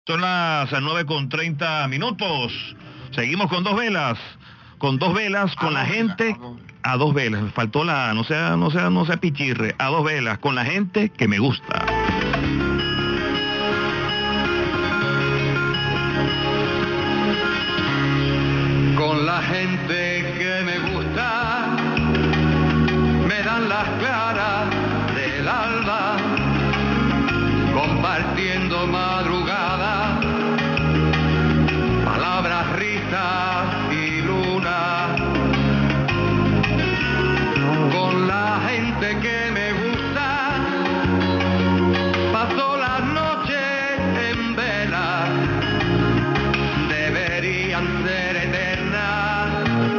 Son las 9:30. Seguimos con dos velas. Con dos velas, con la gente. A dos velas. Me faltó la. No sea pichirre. A dos velas. Con la gente que me gusta. Con la gente que me gusta, me dan las claras del alba, compartiendo madrugada, palabras, risas y luna. Con la gente que me gusta, paso las noches en vela, deberían ser eternas,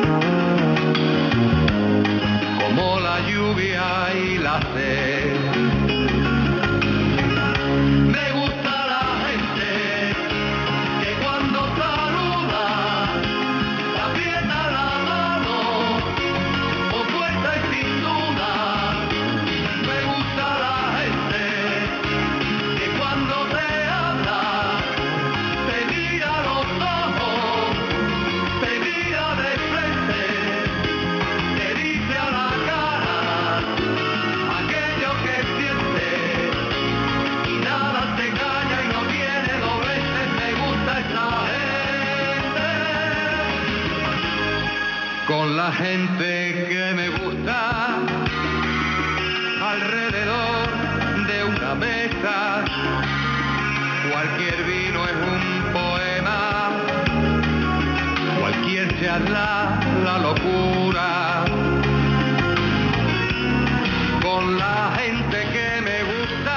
como la lluvia y la sed. Me gusta la gente que cuando saluda te aprieta la mano con fuerza y sin duda. Me gusta la gente que cuando te habla te mira a los ojos, te mira de frente, te dice a la cara aquello que siente y nada te calla y no tiene dobleces. Me gusta esa gente. Con la gente que me gusta, alrededor de una mesa, cualquier vino es un poema, cualquier charla la locura. Con la gente que me gusta,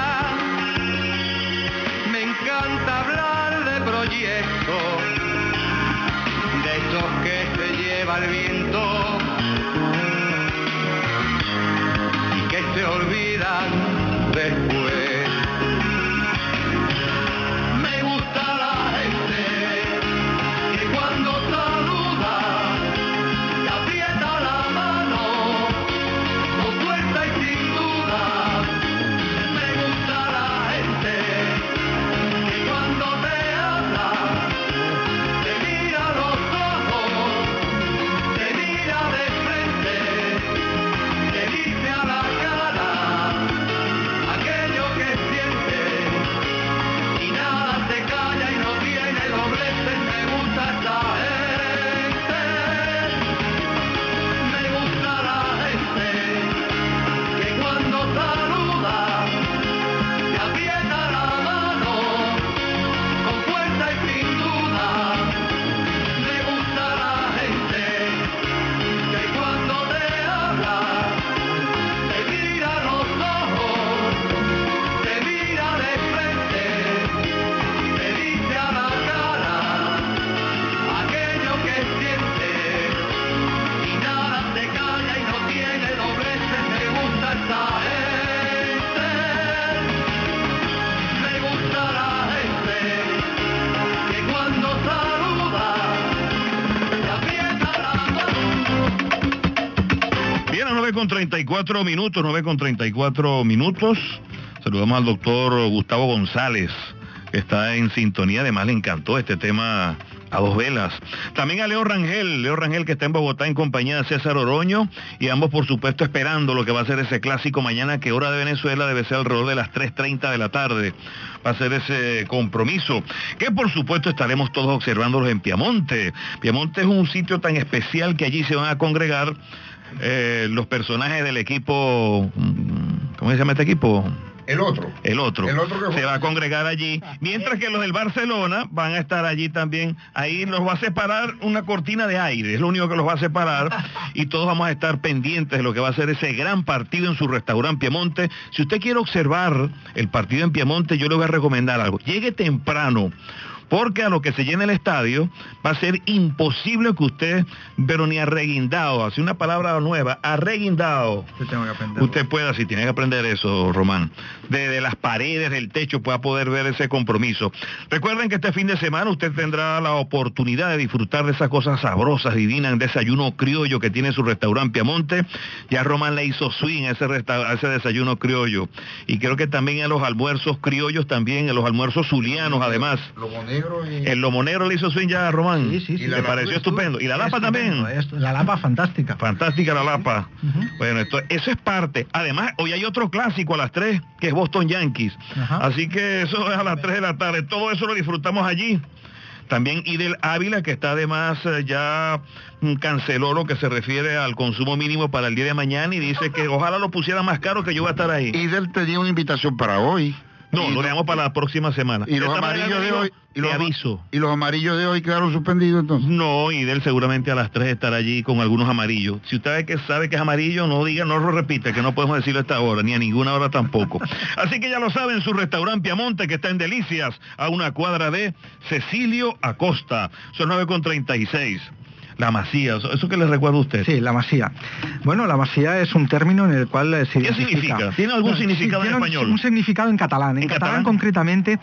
me encanta hablar de proyectos, de esos que se lleva el viento y que se olvidan después. Me gusta la gente que cuando saluda te aprieta la mano con fuerza y sin duda. Me gusta la gente que cuando te habla te mira a los ojos, te mira de frente, te dice a la cara aquello que siente y nada te calla y no tiene dobleces. Me gusta esa gente. Me gusta la gente que cuando saluda te aprieta la mano con fuerza y sin duda. Me gusta la gente que cuando te habla te mira a los ojos, te mira de frente, te dice a la cara aquello que siente y nada te calla y no tiene dobleces. Me gusta esa gente. Me gusta la gente que cuando saluda te aprieta la mano. Bien, a 9:34. 9:34. Saludamos al doctor Gustavo González, que está en sintonía. Además, le encantó este tema a dos velas. También a Leo Rangel, que está en Bogotá en compañía de César Oroño, y ambos, por supuesto, esperando lo que va a ser ese clásico mañana, que hora de Venezuela debe ser alrededor de las 3:30 de la tarde. Va a ser ese compromiso, que por supuesto estaremos todos observándolos en Piamonte. Piamonte es un sitio tan especial que allí se van a congregar los personajes del equipo. ¿Cómo se llama este equipo? El otro Se va a congregar allí, mientras que los del Barcelona van a estar allí también. Ahí los va a separar una cortina de aire, es lo único que los va a separar, y todos vamos a estar pendientes de lo que va a ser ese gran partido en su restaurante Piamonte. Si usted quiere observar el partido en Piamonte, yo le voy a recomendar algo: llegue temprano, porque a lo que se llena el estadio va a ser imposible que usted, pero ni arreguindado, así una palabra nueva, arreguindado, usted pueda, si tiene que aprender eso, Román, de las paredes, del techo, pueda poder ver ese compromiso. Recuerden que este fin de semana usted tendrá la oportunidad de disfrutar de esas cosas sabrosas, divinas, desayuno criollo que tiene su restaurante Piamonte. Ya Román le hizo swing a ese desayuno criollo, y creo que también en los almuerzos criollos, también en los almuerzos zulianos, además. Lomo negro y... El lomo negro le hizo swing ya a Román. Sí. Le pareció estupendo. Y la lapa también. La lapa fantástica. Fantástica la lapa. Bueno, eso es parte. Además, hoy hay otro clásico a las 3, que es Boston Yankees. Así que eso es a las 3 de la tarde. Todo eso lo disfrutamos allí. También Idel Ávila, que está además ya canceló lo que se refiere al consumo mínimo para el día de mañana, y dice que ojalá lo pusiera más caro, que yo voy a estar ahí. Idel tenía una invitación para hoy. No, lo dejamos para la próxima semana. Y los amarillos de hoy... ¿Y los amarillos de hoy quedaron suspendidos entonces? No, y él seguramente a las 3 estará allí con algunos amarillos. Si usted sabe que es amarillo, no lo repite, que no podemos decirlo a esta hora, ni a ninguna hora tampoco. Así que ya lo saben, su restaurante Piamonte, que está en Delicias, a una cuadra de Cecilio Acosta. Son 9:36. La Masía, ¿eso qué le recuerda a usted? Sí, la Masía. Bueno, la Masía es un término en el cual se ¿Qué significa? ¿Tiene algún significado en español? Un significado en catalán. En catalán concretamente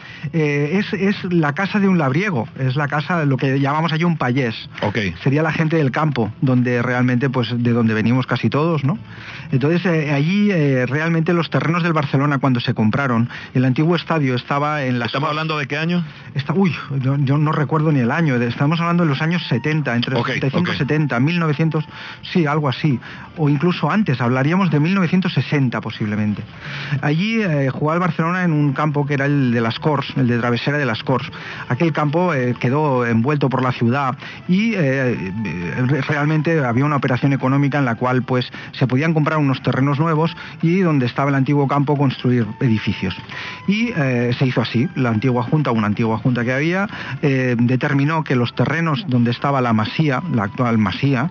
es la casa de un labriego, es la casa, lo que llamamos allí un payés. Okay. Sería la gente del campo, donde realmente, pues, de donde venimos casi todos, ¿no? Entonces, allí realmente los terrenos del Barcelona, cuando se compraron, el antiguo estadio estaba en la... ¿Estamos hablando de qué año? Yo no recuerdo ni el año, estamos hablando de los años 70, entre 1970, 1900, sí, algo así, o incluso antes, hablaríamos de 1960 posiblemente. Allí jugaba el Barcelona en un campo que era el de las Corts, el de Travesera de las Corts. Aquel campo quedó envuelto por la ciudad y realmente había una operación económica en la cual pues se podían comprar unos terrenos nuevos y donde estaba el antiguo campo construir edificios. Y se hizo así, una antigua junta que había, determinó que los terrenos donde estaba la Masía, la actual Masía,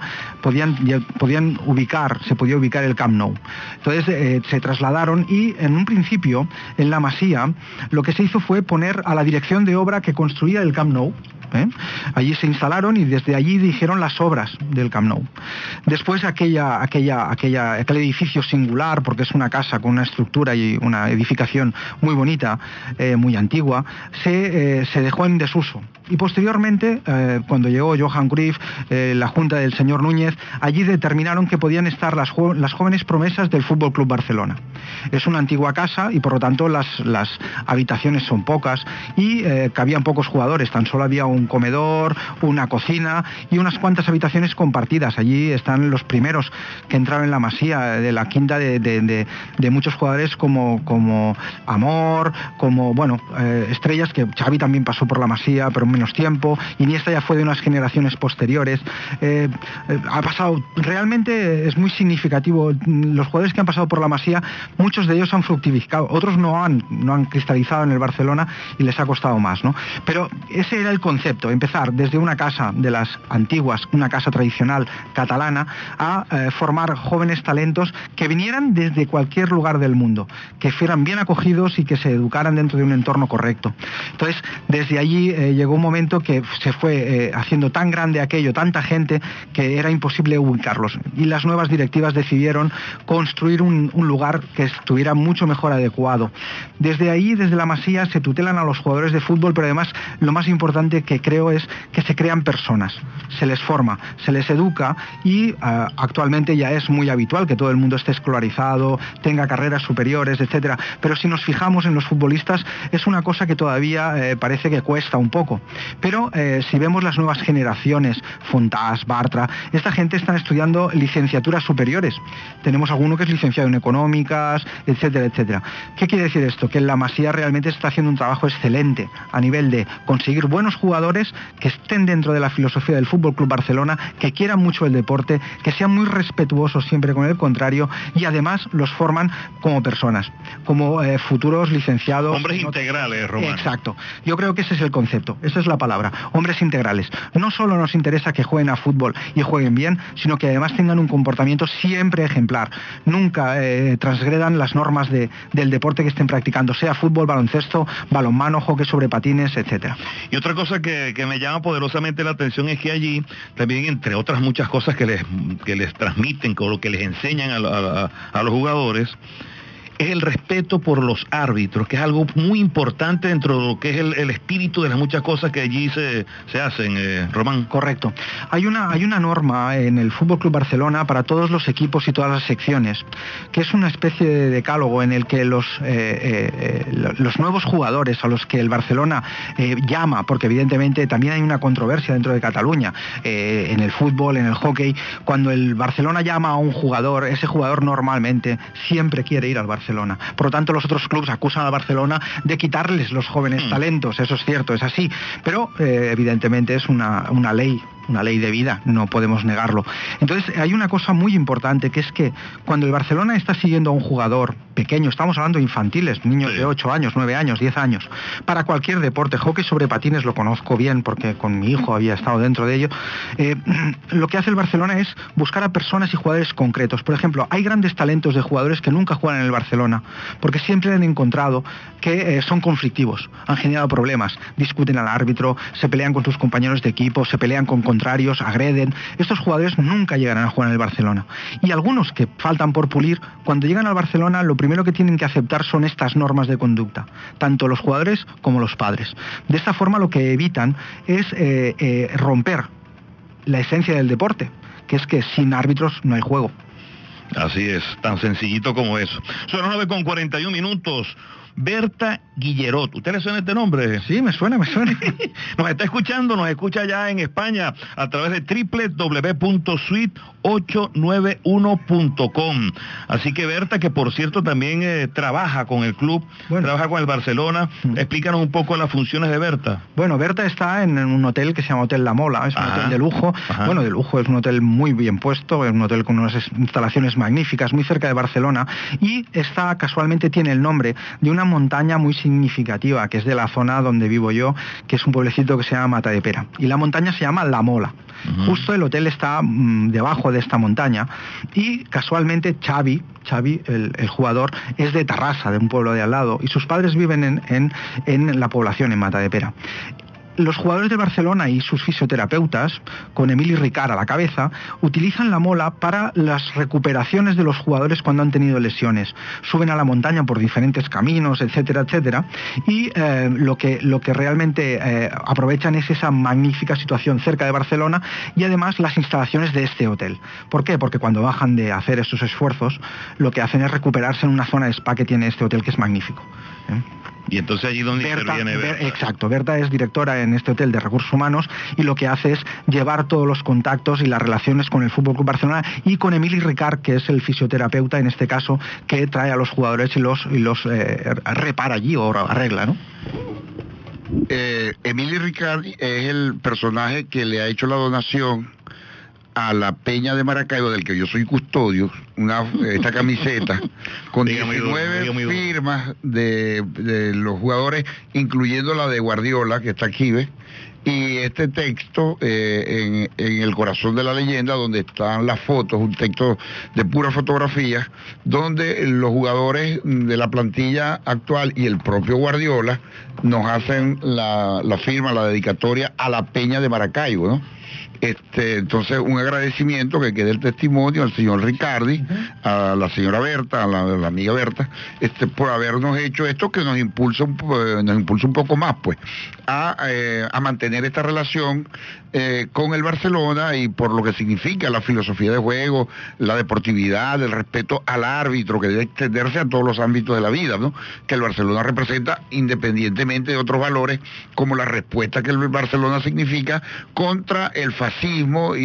se podía ubicar el Camp Nou. Entonces se trasladaron y en un principio en la Masía lo que se hizo fue poner a la dirección de obra que construía el Camp Nou. Allí se instalaron y desde allí dirigieron las obras del Camp Nou. Después aquel edificio singular, porque es una casa con una estructura y una edificación muy bonita, muy antigua, se dejó en desuso. Y posteriormente, cuando llegó Johan Cruyff, la junta del señor Núñez, allí determinaron que podían estar las jóvenes promesas del Fútbol Club Barcelona. Es una antigua casa y por lo tanto las habitaciones son pocas y cabían pocos jugadores, tan solo había un comedor, una cocina y unas cuantas habitaciones compartidas. Allí están los primeros que entraron en la Masía, de la quinta de muchos jugadores como Amor, como estrellas, que Xavi también pasó por la Masía, pero menos tiempo. Iniesta ya fue de unas generaciones posteriores. Ha pasado, realmente es muy significativo. Los jugadores que han pasado por la Masía, muchos de ellos han fructificado, otros no han cristalizado en el Barcelona y les ha costado más, ¿no? Pero ese era el concepto, empezar desde una casa de las antiguas, una casa tradicional catalana, a formar jóvenes talentos que vinieran desde cualquier lugar del mundo, que fueran bien acogidos y que se educaran dentro de un entorno correcto. Entonces, desde allí llegó un momento que se fue haciendo tan grande aquello, tanta gente, que era imposible ubicarlos. Y las nuevas directivas decidieron construir un lugar que estuviera mucho mejor adecuado. Desde ahí, desde la Masía, se tutelan a los jugadores de fútbol, pero además lo más importante que creo es que se crean personas, se les forma, se les educa y actualmente ya es muy habitual que todo el mundo esté escolarizado, tenga carreras superiores, etcétera. Pero si nos fijamos en los futbolistas, es una cosa que todavía parece que cuesta un poco. Pero si vemos las nuevas generaciones, Fontàs, Bartra, esta gente está estudiando licenciaturas superiores. Tenemos alguno que es licenciado en económicas, etcétera, etcétera. ¿Qué quiere decir esto? Que la Masía realmente está haciendo un trabajo excelente a nivel de conseguir buenos jugadores jugadores que estén dentro de la filosofía del Fútbol Club Barcelona, que quieran mucho el deporte, que sean muy respetuosos siempre con el contrario y además los forman como personas, como futuros licenciados. Hombres integrales, Román. Exacto. Yo creo que ese es el concepto, esa es la palabra. Hombres integrales. No solo nos interesa que jueguen a fútbol y jueguen bien, sino que además tengan un comportamiento siempre ejemplar. Nunca transgredan las normas del deporte que estén practicando, sea fútbol, baloncesto, balonmano, hockey sobre patines, etcétera. Y otra cosa que me llama poderosamente la atención es que allí también, entre otras muchas cosas que les transmiten, con lo que les enseñan a los jugadores, es el respeto por los árbitros, que es algo muy importante dentro de lo que es el espíritu de las muchas cosas que allí se hacen, Román. Correcto. Hay una norma en el Fútbol Club Barcelona para todos los equipos y todas las secciones, que es una especie de decálogo en el que los nuevos jugadores a los que el Barcelona llama, porque evidentemente también hay una controversia dentro de Cataluña, en el fútbol, en el hockey, cuando el Barcelona llama a un jugador, ese jugador normalmente siempre quiere ir al Barcelona. Por lo tanto, los otros clubes acusan al Barcelona de quitarles los jóvenes talentos, eso es cierto, es así, pero evidentemente es una ley de vida, no podemos negarlo. Entonces hay una cosa muy importante, que es que cuando el Barcelona está siguiendo a un jugador pequeño, estamos hablando de infantiles, niños de 8 años, 9 años, 10 años, para cualquier deporte, hockey sobre patines lo conozco bien porque con mi hijo había estado dentro de ello, lo que hace el Barcelona es buscar a personas y jugadores concretos. Por ejemplo, hay grandes talentos de jugadores que nunca juegan en el Barcelona, porque siempre han encontrado que son conflictivos, han generado problemas, discuten al árbitro, se pelean con sus compañeros de equipo, se pelean con contrarios, agreden. Estos jugadores nunca llegarán a jugar en el Barcelona. Y algunos que faltan por pulir, cuando llegan al Barcelona, lo primero que tienen que aceptar son estas normas de conducta, tanto los jugadores como los padres. De esta forma lo que evitan es romper la esencia del deporte, que es que sin árbitros no hay juego. Así es, tan sencillito como eso. Son las 9:41. Berta Guillerot. ¿Usted le suena este nombre? Sí, me suena. Nos está escuchando, nos escucha ya en España a través de www.suite891.com. Así que Berta, que por cierto también trabaja con el club, trabaja con el Barcelona. Explícanos un poco las funciones de Berta. Bueno, Berta está en un hotel que se llama Hotel La Mola, es un hotel de lujo. Bueno, de lujo, es un hotel muy bien puesto, es un hotel con unas instalaciones magníficas, muy cerca de Barcelona, y casualmente tiene el nombre de una montaña muy significativa, que es de la zona donde vivo yo, que es un pueblecito que se llama Matadepera. Y la montaña se llama La Mola. Justo el hotel está debajo de esta montaña, y casualmente Xavi, el jugador, es de Tarrasa, de un pueblo de al lado, y sus padres viven en la población, en Matadepera. Los jugadores de Barcelona y sus fisioterapeutas, con Emili Ricard a la cabeza, utilizan La Mola para las recuperaciones de los jugadores cuando han tenido lesiones. Suben a la montaña por diferentes caminos, etcétera, etcétera, y lo que realmente aprovechan es esa magnífica situación cerca de Barcelona y además las instalaciones de este hotel. ¿Por qué? Porque cuando bajan de hacer estos esfuerzos, lo que hacen es recuperarse en una zona de spa que tiene este hotel, que es magnífico. Y entonces allí donde interviene Berta. Exacto, Berta es directora en este hotel de recursos humanos y lo que hace es llevar todos los contactos y las relaciones con el Fútbol Club Barcelona y con Emili Ricard, que es el fisioterapeuta en este caso, que trae a los jugadores y los repara allí o arregla, ¿no? Emili Ricard es el personaje que le ha hecho la donación a la Peña de Maracaibo, del que yo soy custodio, esta camiseta con 19 firmas de los jugadores, incluyendo la de Guardiola, que está aquí, ¿ves? Y este texto en el corazón de la leyenda, donde están las fotos, un texto de pura fotografía, donde los jugadores de la plantilla actual y el propio Guardiola nos hacen la firma, la dedicatoria a la Peña de Maracaibo, ¿no? Entonces, un agradecimiento que quede el testimonio al señor Ricardi, a la señora Berta, a la amiga Berta, por habernos hecho esto, que nos impulsa un poco más, pues, a mantener esta relación con el Barcelona, y por lo que significa la filosofía de juego, la deportividad, el respeto al árbitro, que debe extenderse a todos los ámbitos de la vida, ¿no? Que el Barcelona representa, independientemente de otros valores, como la respuesta que el Barcelona significa contra el fascismo y contra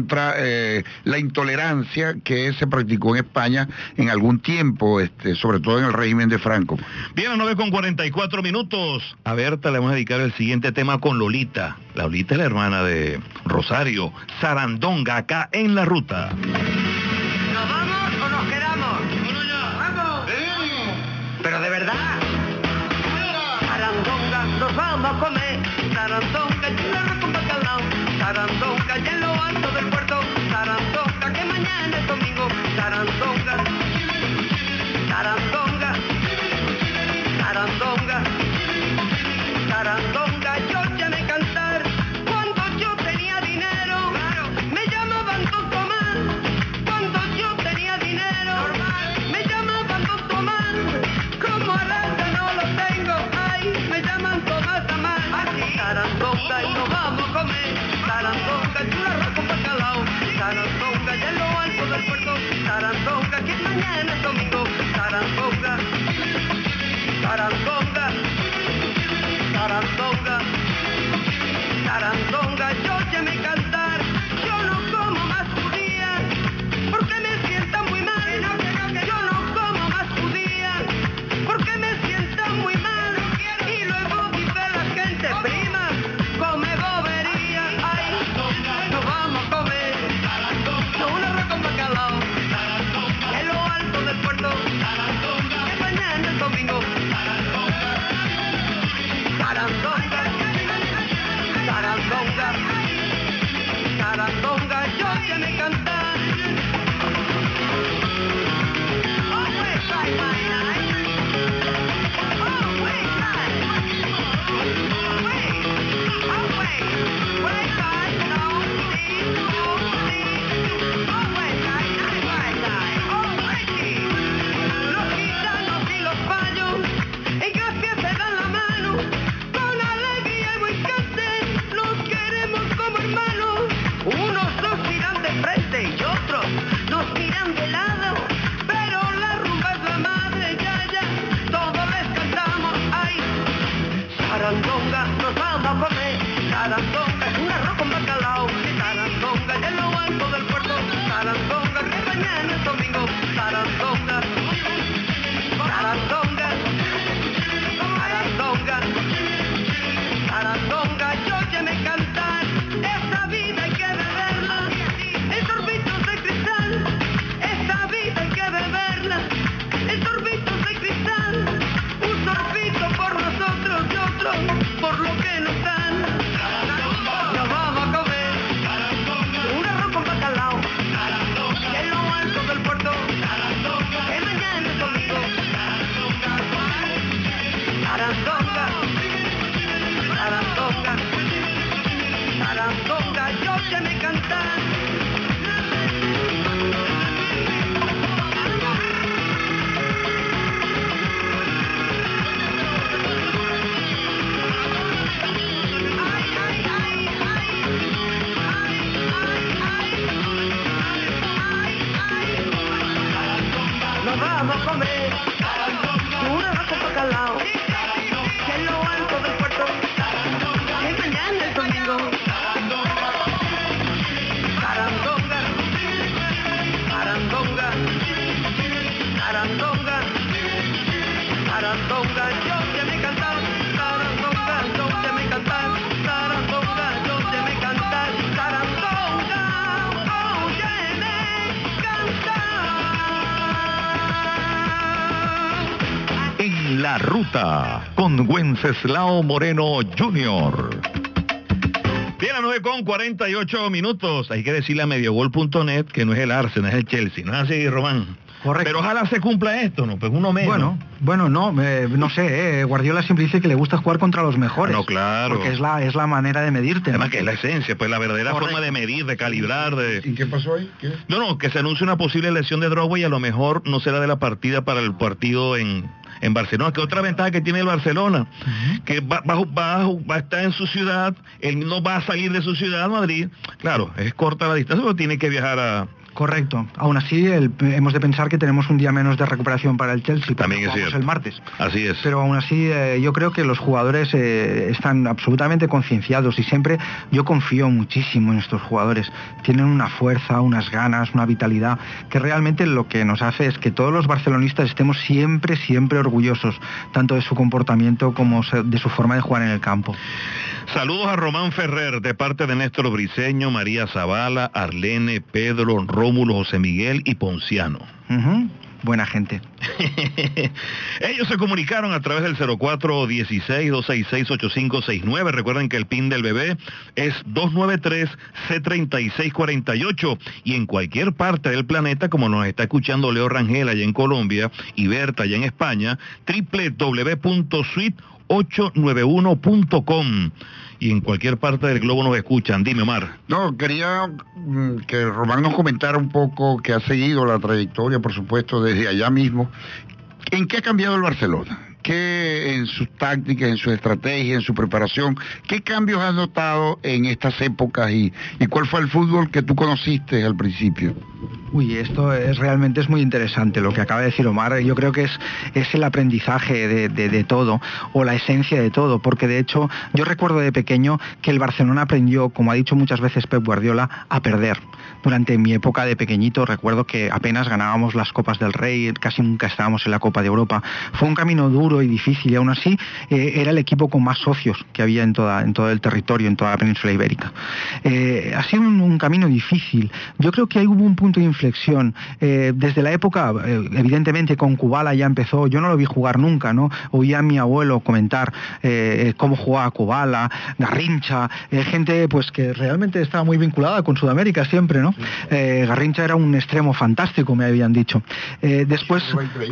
contra la intolerancia que se practicó en España en algún tiempo, sobre todo en el régimen de Franco. Bien, a 9:44. A Berta le vamos a dedicar el siguiente tema con Lolita. Lolita es la hermana de Rosario. Sarandonga, acá en La Ruta. ¿Nos vamos o nos quedamos? Bueno, ya. ¡Vamos! Pero de verdad. Sarandonga, nos vamos a comer. Sarandonga, y un arroz con bacalao. Sarandonga, y en lo alto del puerto. Sarandonga, que mañana es domingo. Sarandonga. Sarandonga. Sarandonga. Sarandonga, yo ya me cantar. Cuando yo tenía dinero, me llamaban Don Tomás. Cuando yo tenía dinero, me llamaban Don Tomás. Como ahora no lo tengo, ay, me llaman Tomás Tamás. Sarandonga, y nos vamos a comer. Sarandonga, y un arroz con bacalao. Sarandonga, y en lo alto del puerto. Sarandonga, que mañana es domingo. Sarandonga. Sarandonga. Sarandonga, Sarandonga, yo ya me cantar, yo no como más judía, porque me sienta muy mal, yo no como más judía, porque me sienta muy mal, y luego dice la gente, prima, come bobería, ay, nos vamos a comer, no un arroz con bacalao, en lo alto del puerto, que mañana es domingo. Sarandonga, Sarandonga, Sarandonga, yo ya me cantar. Always right, my eye. Always right. Always. Way right, no, see, no, see. Always right, always. Los gitanos y los payos, en gracia se dan la mano. Con alegría y buen cante, nos queremos como hermanos. Unos nos miran de frente y otros nos miran de lado. Pero la rumba es la madre, ya, todos les cantamos. Ay, sarandonga, nos vamos a comer. Sarandonga, un arroz con bacalao. Sarandonga, y en lo alto del puerto. Sarandonga, que mañana es domingo. Sarandonga, sarandonga, sarandonga. Sarandonga, yo ya me cantar, esta vida hay que beberla, en sorbitos de cristal, esta vida hay que beberla, en sorbitos de cristal, un sorbito por nosotros y otro por lo que nos dan. Nos vamos a comer un arroz con bacalao, y en lo alto del puerto, que mañana es domingo. Sarandonga, Sarandonga, Sarandonga, yo ya me cantar. Ay, ay, ay, ay, nos vamos a comer un arroz con bacalao, que en lo alto del puerto, que mañana es domingo. Sarandonga, Sarandonga, Sarandonga, Sarandonga, yo ya me cantar. Sarandonga, yo ya me cantar. Sarandonga, yo ya me cantar. Sarandonga, oh, ya me cantar. En La Ruta, con Wenceslao Moreno Jr. Bien, a 9:48. Hay que decirle a mediogol.net que no es el Arsenal, es el Chelsea. ¿No es así, Román? Correcto. Pero ojalá se cumpla esto, ¿no? Pues uno menos. Bueno, no sé, Guardiola siempre dice que le gusta jugar contra los mejores. No, claro. Porque es la manera de medirte. Además ¿no? que es la esencia, pues la verdadera Correcto. forma de medir, de calibrar, de... ¿Y qué pasó ahí? ¿Qué? No, que se anuncia una posible lesión de Drogba y a lo mejor no será de la partida para el partido en Barcelona, que otra ventaja que tiene el Barcelona, que va a estar en su ciudad, él no va a salir de su ciudad, Madrid, claro, es corta la distancia, pero tiene que viajar Correcto. Aún así, hemos de pensar que tenemos un día menos de recuperación para el Chelsea. También es cierto. El martes. Así es. Pero aún así, yo creo que los jugadores están absolutamente concienciados y siempre yo confío muchísimo en estos jugadores. Tienen una fuerza, unas ganas, una vitalidad que realmente lo que nos hace es que todos los barcelonistas estemos siempre, siempre orgullosos, tanto de su comportamiento como de su forma de jugar en el campo. Saludos a Román Ferrer de parte de Néstor Briceño, María Zavala, Arlene, Pedro, Rómulo, José Miguel y Ponciano. Buena gente. Ellos se comunicaron a través del 0416-266-8569. Recuerden que el PIN del bebé es 293-C3648. Y en cualquier parte del planeta, como nos está escuchando Leo Rangel allá en Colombia y Berta allá en España, www.suite891.com. Y en cualquier parte del globo nos escuchan. Dime, Omar. No, quería que Román nos comentara un poco, que ha seguido la trayectoria, por supuesto, desde allá mismo. ¿En qué ha cambiado el Barcelona? ¿Qué en sus tácticas, en su estrategia, en su preparación? ¿Qué cambios has notado en estas épocas y cuál fue el fútbol que tú conociste al principio? Uy, esto realmente es muy interesante lo que acaba de decir Omar. Yo creo que es el aprendizaje de todo, o la esencia de todo, porque de hecho yo recuerdo de pequeño que el Barcelona aprendió, como ha dicho muchas veces Pep Guardiola, a perder. Durante mi época de pequeñito recuerdo que apenas ganábamos las Copas del Rey, casi nunca estábamos en la Copa de Europa. Fue un camino duro y difícil y aún así era el equipo con más socios que había en todo el territorio, en toda la península ibérica. Ha sido un camino difícil. Yo creo que ahí hubo un punto de inflexión. Desde la época, evidentemente con Kubala ya empezó, yo no lo vi jugar nunca, ¿no? Oía a mi abuelo comentar cómo jugaba Kubala, Garrincha, gente pues que realmente estaba muy vinculada con Sudamérica siempre, ¿no? Garrincha era un extremo fantástico, me habían dicho. Después,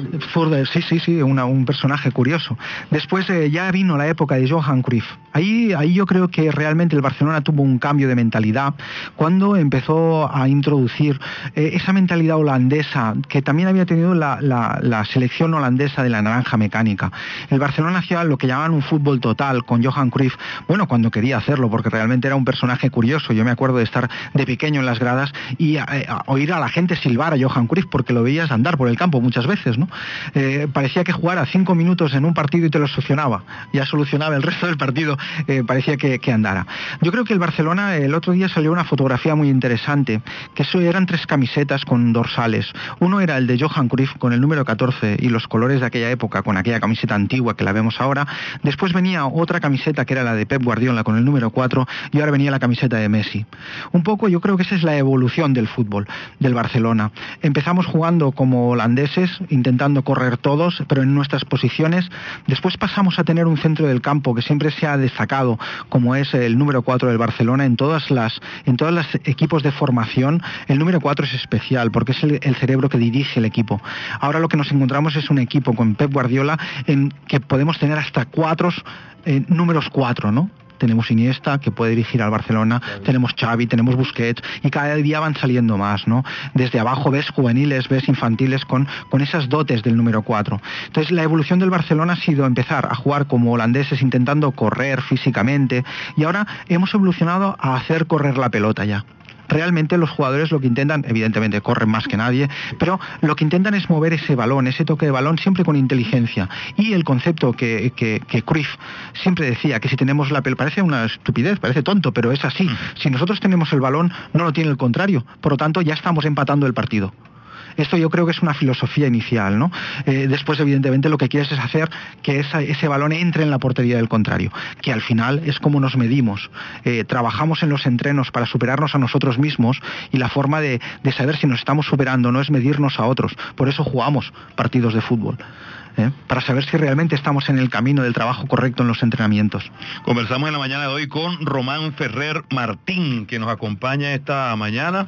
sí, un personaje curioso. Después ya vino la época de Johan Cruyff. Ahí yo creo que realmente el Barcelona tuvo un cambio de mentalidad cuando empezó a introducir esa mentalidad holandesa que también había tenido la selección holandesa de la naranja mecánica. El Barcelona hacía lo que llamaban un fútbol total con Johan Cruyff, bueno, cuando quería hacerlo, porque realmente era un personaje curioso. Yo me acuerdo de estar de pequeño en las gradas y a oír a la gente silbar a Johan Cruyff porque lo veías andar por el campo muchas veces, ¿no? Parecía que jugara 5 minutos en un partido y te lo solucionaba, ya solucionaba el resto del partido, parecía que andara. Yo creo que el Barcelona, el otro día salió una fotografía muy interesante, que eso eran 3 camisetas con dorsales. Uno era el de Johan Cruyff con el número 14 y los colores de aquella época, con aquella camiseta antigua que la vemos ahora. Después venía otra camiseta que era la de Pep Guardiola con el número 4 y ahora venía la camiseta de Messi. Un poco yo creo que esa es la evolución del fútbol del Barcelona. Empezamos jugando como holandeses, intentando correr todos, pero en nuestras posiciones. Después pasamos a tener un centro del campo que siempre se ha destacado, como es el número 4 del Barcelona. En todas las equipos de formación, el número 4 es especial, porque es el cerebro que dirige el equipo. Ahora lo que nos encontramos es un equipo con Pep Guardiola en que podemos tener hasta 4 números 4, ¿no? Tenemos Iniesta, que puede dirigir al Barcelona, tenemos Xavi, tenemos Busquets, y cada día van saliendo más, ¿no? Desde abajo ves juveniles, ves infantiles con esas dotes del número 4. Entonces la evolución del Barcelona ha sido empezar a jugar como holandeses intentando correr físicamente, y ahora hemos evolucionado a hacer correr la pelota ya. Realmente los jugadores lo que intentan, evidentemente corren más que nadie, pero lo que intentan es mover ese balón, ese toque de balón siempre con inteligencia. Y el concepto que Cruyff siempre decía, que si tenemos la pelota, parece una estupidez, parece tonto, pero es así. Si nosotros tenemos el balón, no lo tiene el contrario. Por lo tanto, ya estamos empatando el partido. Esto yo creo que es una filosofía inicial, ¿no? Después, evidentemente, lo que quieres es hacer que ese balón entre en la portería del contrario, que al final es como nos medimos. Trabajamos en los entrenos para superarnos a nosotros mismos y la forma de saber si nos estamos superando no es medirnos a otros. Por eso jugamos partidos de fútbol. Para saber si realmente estamos en el camino del trabajo correcto en los entrenamientos. Conversamos en la mañana de hoy con Román Ferrer Martín, que nos acompaña esta mañana.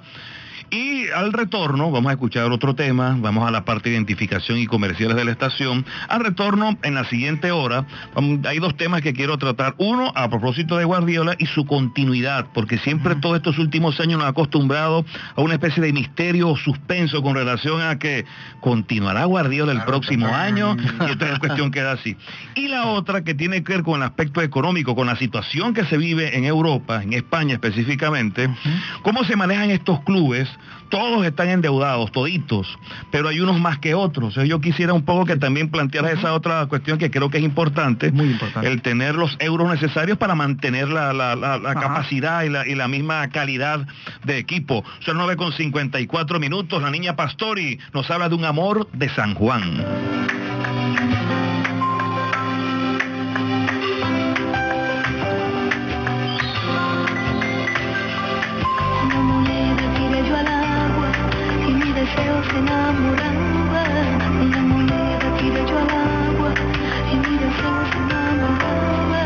Y al retorno vamos a escuchar otro tema, vamos a la parte de identificación y comerciales de la estación. Al retorno, en la siguiente hora, hay 2 temas que quiero tratar. Uno, a propósito de Guardiola y su continuidad, porque siempre todos estos últimos años nos ha acostumbrado a una especie de misterio o suspenso con relación a que continuará Guardiola el próximo año, y esta cuestión queda así. Y la otra, que tiene que ver con el aspecto económico, con la situación que se vive en Europa, en España específicamente, cómo se manejan estos clubes Todos están endeudados, toditos, pero hay unos más que otros. Yo quisiera un poco que también plantearas esa otra cuestión que creo que es importante, muy importante, el tener los euros necesarios para mantener la capacidad y la misma calidad de equipo. Son 9:54, la niña Pastori nos habla de un amor de San Juan. Se enamoraba, una moneda tiré yo al agua y mi deseo se enamoraba.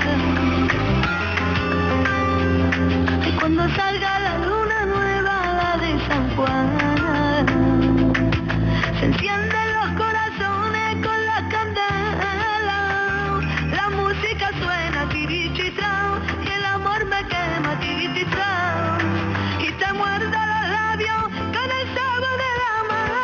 Y cuando salga la luna nueva, la de San Juan, se encienden los corazones con la candela, la música suena tirichitrao y el amor me quema tirichitrao y te muerde los labios con el sabor de la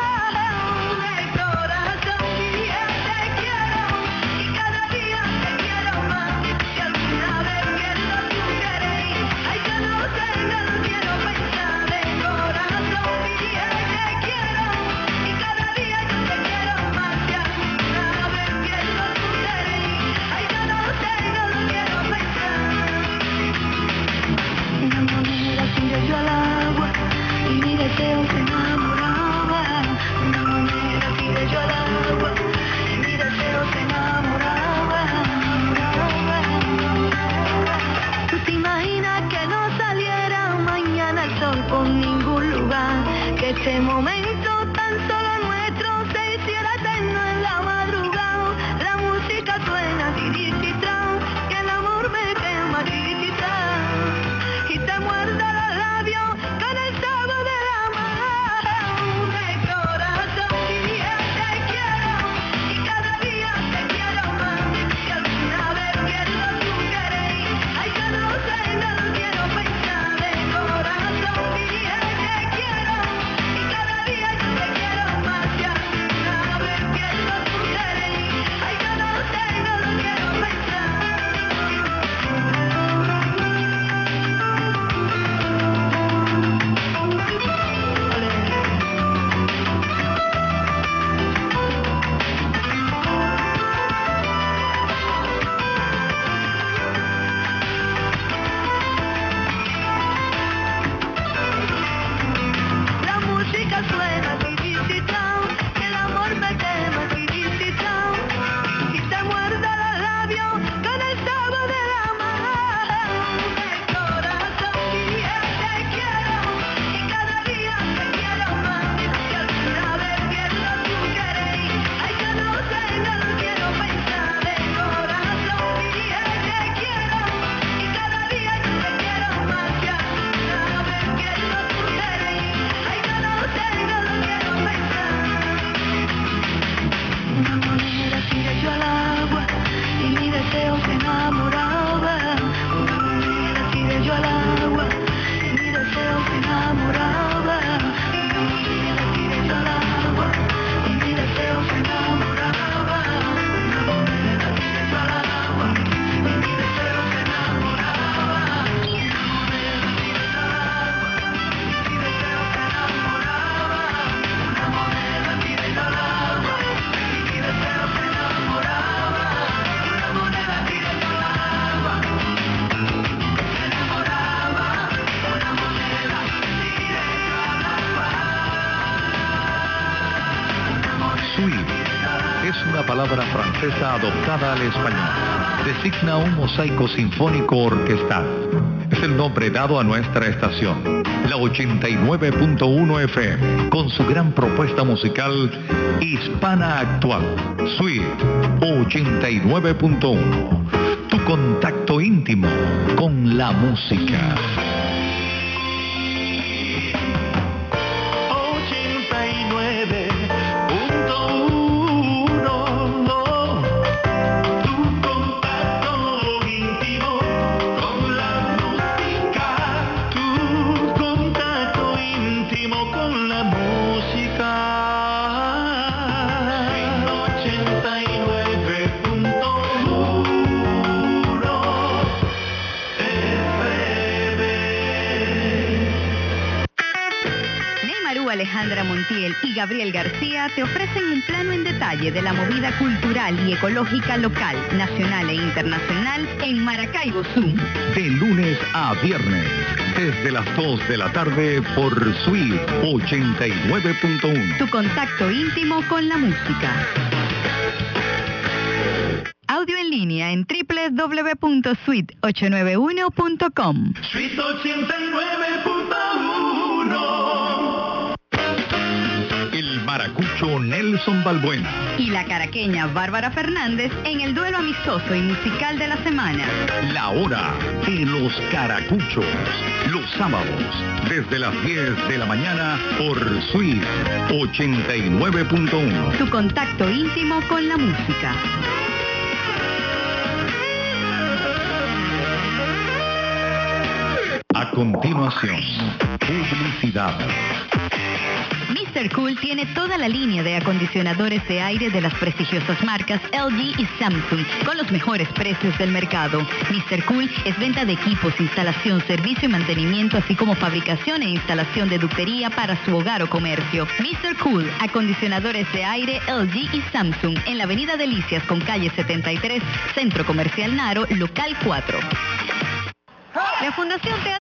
este momento tan solo nuestro se hiciera eterno en la madrugada. La música suena tirichitrao, que el amor me quema tirichitrao y te muerde los labios con el sabor de la mano. De corazón y te quiero y cada día te quiero más. Y alguna vez pierdo tu querer, ay que no sé, no lo quiero pensar. De corazón y te quiero. Cada día yo te quiero más, ya una vez pierdo tu querer, ay yo no sé, no lo quiero pensar. La música suena tirichitrao, que el amor me quema tirichitrao y te muerde los labios con el sabor de la mano. De corazón y te quiero y cada día te quiero más. Y alguna vez pierdo tu querer, ay yo no sé, no lo quiero pensar. De corazón y te quiero y cada día yo te quiero más. Ya una vez pierdo tu querer, ay yo no sé, no lo quiero pensar. Una moneda tiré yo al agua y mi deseo se enamoraba. Una moneda tiré yo al agua y mi deseo se enamoraba. Una moneda tiré yo al agua y mi deseo se enamoraba. Una moneda tiré yo al agua y mi deseo se enamoraba. Una moneda tiré yo al agua y mi deseo se enamoraba. Una moneda tiré yo al agua y mi deseo se enamoraba. Una moneda tiré yo al agua, se enamoraba. Una moneda tiré yo al agua. Suite es una palabra francesa adoptada al español. Designa un mosaico sinfónico orquestal. Es el nombre dado a nuestra estación, la 89.1 FM, con su gran propuesta musical hispana actual. Suite 89.1. Tu contacto íntimo con la música. 89.1, tu contacto íntimo con la música, tu contacto íntimo con la música. 89.1 FM. Alejandra Montiel y Gabriel García te ofrecen un plano en detalle de la movida cultural y ecológica local, nacional e internacional en Maracaibo Zoom. De lunes a viernes, desde las 2 de la tarde por Sweet 89.1. Tu contacto íntimo con la música. Audio en línea en www.suite891.com. Suite 89.1. El maracucho Nelson Balbuena. Y la caraqueña Bárbara Fernández en el duelo amistoso y musical de la semana. La hora de los caracuchos. Los sábados, desde las 10 de la mañana por Sweet 89.1. Tu contacto íntimo con la música. A continuación, publicidad. Mr. Cool tiene toda la línea de acondicionadores de aire de las prestigiosas marcas LG y Samsung con los mejores precios del mercado. Mr. Cool es venta de equipos, instalación, servicio y mantenimiento, así como fabricación e instalación de ductería para su hogar o comercio. Mr. Cool, acondicionadores de aire LG y Samsung en la avenida Delicias con calle 73, Centro Comercial Naro, local 4. La Fundación Teatro